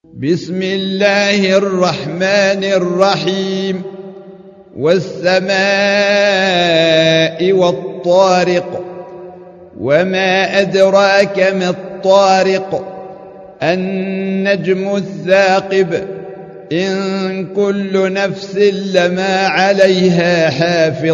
بسم الله الرحمن الرحيم. والسماء والطارق، وما أدراك ما الطارق، النجم الثاقب، إن كل نفس لما عليها حافظ،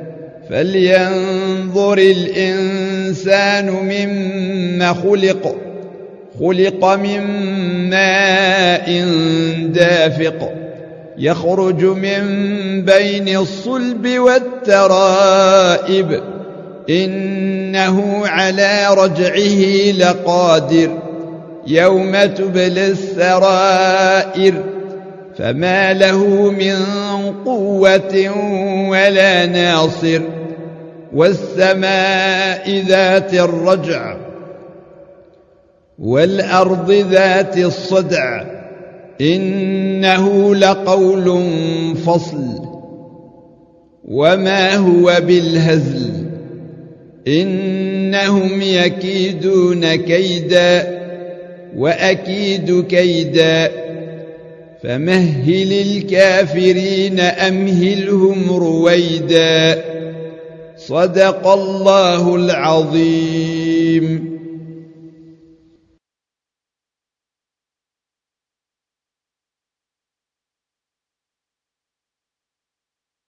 فلينظر الإنسان مما خلق، خلق من ماء دافق، يخرج من بين الصلب والترائب، إنه على رجعه لقادر، يوم تبلى السرائر، فما له من قوة ولا ناصر. والسماء ذات الرجع، والأرض ذات الصدع، إنه لقول فصل، وما هو بالهزل، إنهم يكيدون كيدا وأكيد كيدا، فمهل الكافرين أمهلهم رويدا. صدق الله العظيم.